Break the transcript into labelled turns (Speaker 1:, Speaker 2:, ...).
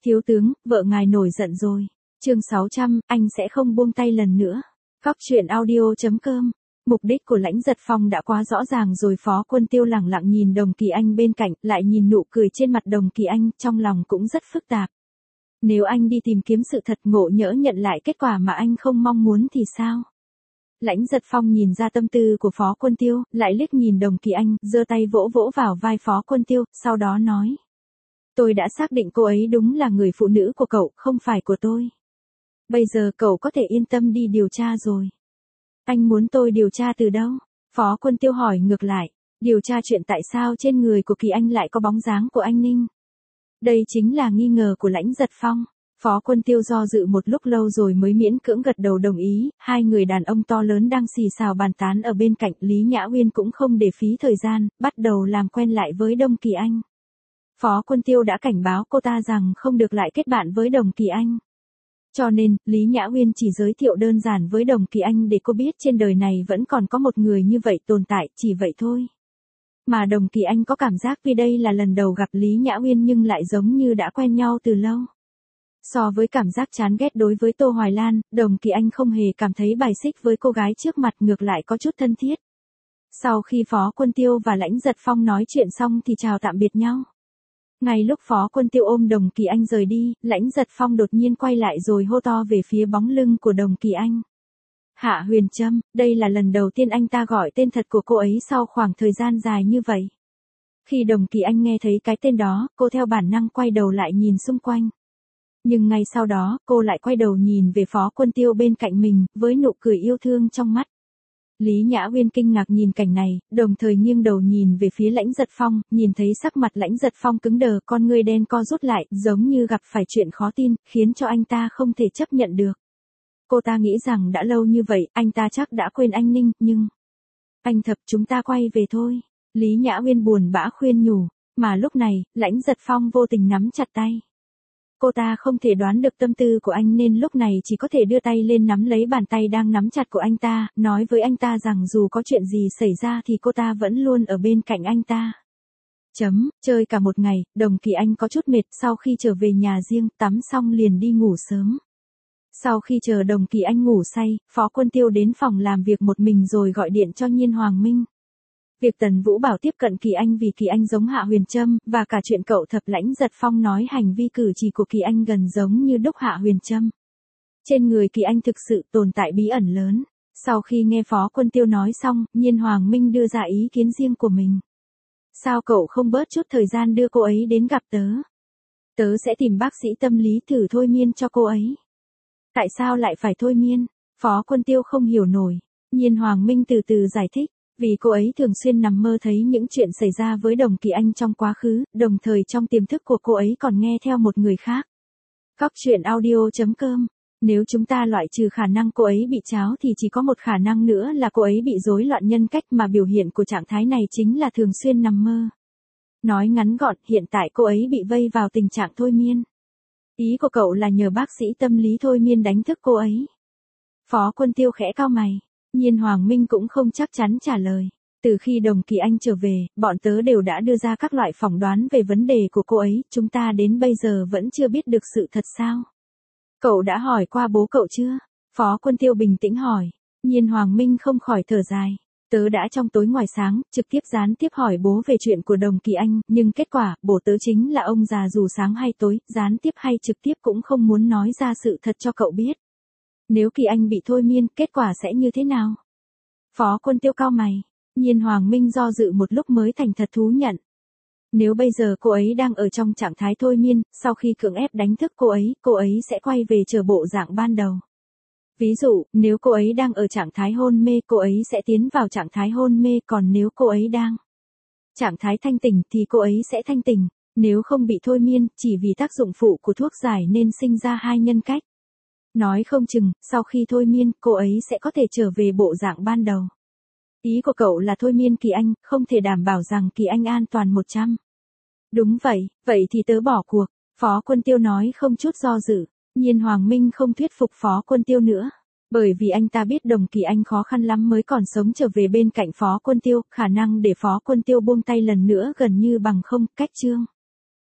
Speaker 1: Thiếu tướng, vợ ngài nổi giận rồi. Chương 600, anh sẽ không buông tay lần nữa. Góc truyện audio.com. Mục đích của Lãnh Giật Phong đã quá rõ ràng rồi. Phó Quân Tiêu lẳng lặng nhìn Đồng Kỳ Anh bên cạnh, lại nhìn nụ cười trên mặt Đồng Kỳ Anh, trong lòng cũng rất phức tạp. Nếu anh đi tìm kiếm sự thật, ngộ nhỡ nhận lại kết quả mà anh không mong muốn thì sao? Lãnh Giật Phong nhìn ra tâm tư của Phó Quân Tiêu, lại liếc nhìn Đồng Kỳ Anh, giơ tay vỗ vỗ vào vai Phó Quân Tiêu, sau đó nói. Tôi đã xác định cô ấy đúng là người phụ nữ của cậu, không phải của tôi. Bây giờ cậu có thể yên tâm đi điều tra rồi. Anh muốn tôi điều tra từ đâu? Phó Quân Tiêu hỏi ngược lại. Điều tra chuyện tại sao trên người của Kỳ Anh lại có bóng dáng của anh Ninh. Đây chính là nghi ngờ của Lãnh Giật Phong. Phó Quân Tiêu do dự một lúc lâu rồi mới miễn cưỡng gật đầu đồng ý. Hai người đàn ông to lớn đang xì xào bàn tán ở bên cạnh. Lý Nhã Uyên cũng không để phí thời gian, bắt đầu làm quen lại với Đồng Kỳ Anh. Phó Quân Tiêu đã cảnh báo cô ta rằng không được lại kết bạn với Đồng Kỳ Anh. Cho nên, Lý Nhã Uyên chỉ giới thiệu đơn giản với Đồng Kỳ Anh để cô biết trên đời này vẫn còn có một người như vậy tồn tại, chỉ vậy thôi. Mà Đồng Kỳ Anh có cảm giác vì đây là lần đầu gặp Lý Nhã Uyên nhưng lại giống như đã quen nhau từ lâu. So với cảm giác chán ghét đối với Tô Hoài Lan, Đồng Kỳ Anh không hề cảm thấy bài xích với cô gái trước mặt, ngược lại có chút thân thiết. Sau khi Phó Quân Tiêu và Lãnh Giật Phong nói chuyện xong thì chào tạm biệt nhau. Ngay lúc Phó Quân Tiêu ôm Đồng Kỳ Anh rời đi, Lãnh Giật Phong đột nhiên quay lại rồi hô to về phía bóng lưng của Đồng Kỳ Anh. Hạ Huyền Trâm, đây là lần đầu tiên anh ta gọi tên thật của cô ấy sau khoảng thời gian dài như vậy. Khi Đồng Kỳ Anh nghe thấy cái tên đó, cô theo bản năng quay đầu lại nhìn xung quanh. Nhưng ngay sau đó, cô lại quay đầu nhìn về Phó Quân Tiêu bên cạnh mình, với nụ cười yêu thương trong mắt. Lý Nhã Uyên kinh ngạc nhìn cảnh này, đồng thời nghiêng đầu nhìn về phía Lãnh Giật Phong, nhìn thấy sắc mặt Lãnh Giật Phong cứng đờ, con ngươi đen co rút lại, giống như gặp phải chuyện khó tin, khiến cho anh ta không thể chấp nhận được. Cô ta nghĩ rằng đã lâu như vậy, anh ta chắc đã quên anh Ninh, nhưng... Anh Thập, chúng ta quay về thôi. Lý Nhã Uyên buồn bã khuyên nhủ, mà lúc này, Lãnh Giật Phong vô tình nắm chặt tay. Cô ta không thể đoán được tâm tư của anh nên lúc này chỉ có thể đưa tay lên nắm lấy bàn tay đang nắm chặt của anh ta, nói với anh ta rằng dù có chuyện gì xảy ra thì cô ta vẫn luôn ở bên cạnh anh ta. Chơi cả một ngày, Đồng Kỳ Anh có chút mệt, sau khi trở về nhà riêng, tắm xong liền đi ngủ sớm. Sau khi chờ Đồng Kỳ Anh ngủ say, Phó Quân Tiêu đến phòng làm việc một mình rồi gọi điện cho Nhiên Hoàng Minh. Việc Tần Vũ Bảo tiếp cận Kỳ Anh vì Kỳ Anh giống Hạ Huyền Trâm, và cả chuyện cậu Thập Lãnh Giật Phong nói hành vi cử chỉ của Kỳ Anh gần giống như đúc Hạ Huyền Trâm. Trên người Kỳ Anh thực sự tồn tại bí ẩn lớn. Sau khi nghe Phó Quân Tiêu nói xong, Nhiên Hoàng Minh đưa ra ý kiến riêng của mình. Sao cậu không bớt chút thời gian đưa cô ấy đến gặp tớ? Tớ sẽ tìm bác sĩ tâm lý thử thôi miên cho cô ấy. Tại sao lại phải thôi miên? Phó Quân Tiêu không hiểu nổi. Nhiên Hoàng Minh từ từ giải thích. Vì cô ấy thường xuyên nằm mơ thấy những chuyện xảy ra với Đồng Kỳ Anh trong quá khứ, đồng thời trong tiềm thức của cô ấy còn nghe theo một người khác. Góc truyện audio.com. Nếu chúng ta loại trừ khả năng cô ấy bị tráo thì chỉ có một khả năng nữa là cô ấy bị rối loạn nhân cách, mà biểu hiện của trạng thái này chính là thường xuyên nằm mơ. Nói ngắn gọn, hiện tại cô ấy bị vây vào tình trạng thôi miên. Ý của cậu là nhờ bác sĩ tâm lý thôi miên đánh thức cô ấy. Phó Quân Tiêu khẽ cau mày. Nhiên Hoàng Minh cũng không chắc chắn trả lời. Từ khi Đồng Kỳ Anh trở về, bọn tớ đều đã đưa ra các loại phỏng đoán về vấn đề của cô ấy, chúng ta đến bây giờ vẫn chưa biết được sự thật sao? Cậu đã hỏi qua bố cậu chưa? Phó Quân Tiêu bình tĩnh hỏi. Nhiên Hoàng Minh không khỏi thở dài. Tớ đã trong tối ngoài sáng, trực tiếp gián tiếp hỏi bố về chuyện của Đồng Kỳ Anh, nhưng kết quả, bố tớ chính là ông già dù sáng hay tối, gián tiếp hay trực tiếp cũng không muốn nói ra sự thật cho cậu biết. Nếu Kỳ Anh bị thôi miên, kết quả sẽ như thế nào? Phó Quân Tiêu cau mày. Nhiên Hoàng Minh do dự một lúc mới thành thật thú nhận. Nếu bây giờ cô ấy đang ở trong trạng thái thôi miên, sau khi cưỡng ép đánh thức cô ấy sẽ quay về trở bộ dạng ban đầu. Ví dụ, nếu cô ấy đang ở trạng thái hôn mê, cô ấy sẽ tiến vào trạng thái hôn mê, còn nếu cô ấy đang trạng thái thanh tỉnh thì cô ấy sẽ thanh tỉnh. Nếu không bị thôi miên, chỉ vì tác dụng phụ của thuốc giải nên sinh ra hai nhân cách. Nói không chừng, sau khi thôi miên, cô ấy sẽ có thể trở về bộ dạng ban đầu. Ý của cậu là thôi miên Kỳ Anh, không thể đảm bảo rằng Kỳ Anh an toàn 100. Đúng vậy, vậy thì tớ bỏ cuộc. Phó Quân Tiêu nói không chút do dự. Nhiên Hoàng Minh không thuyết phục Phó Quân Tiêu nữa. Bởi vì anh ta biết Đồng Kỳ Anh khó khăn lắm mới còn sống trở về bên cạnh Phó Quân Tiêu, khả năng để Phó Quân Tiêu buông tay lần nữa gần như bằng không. Cách chương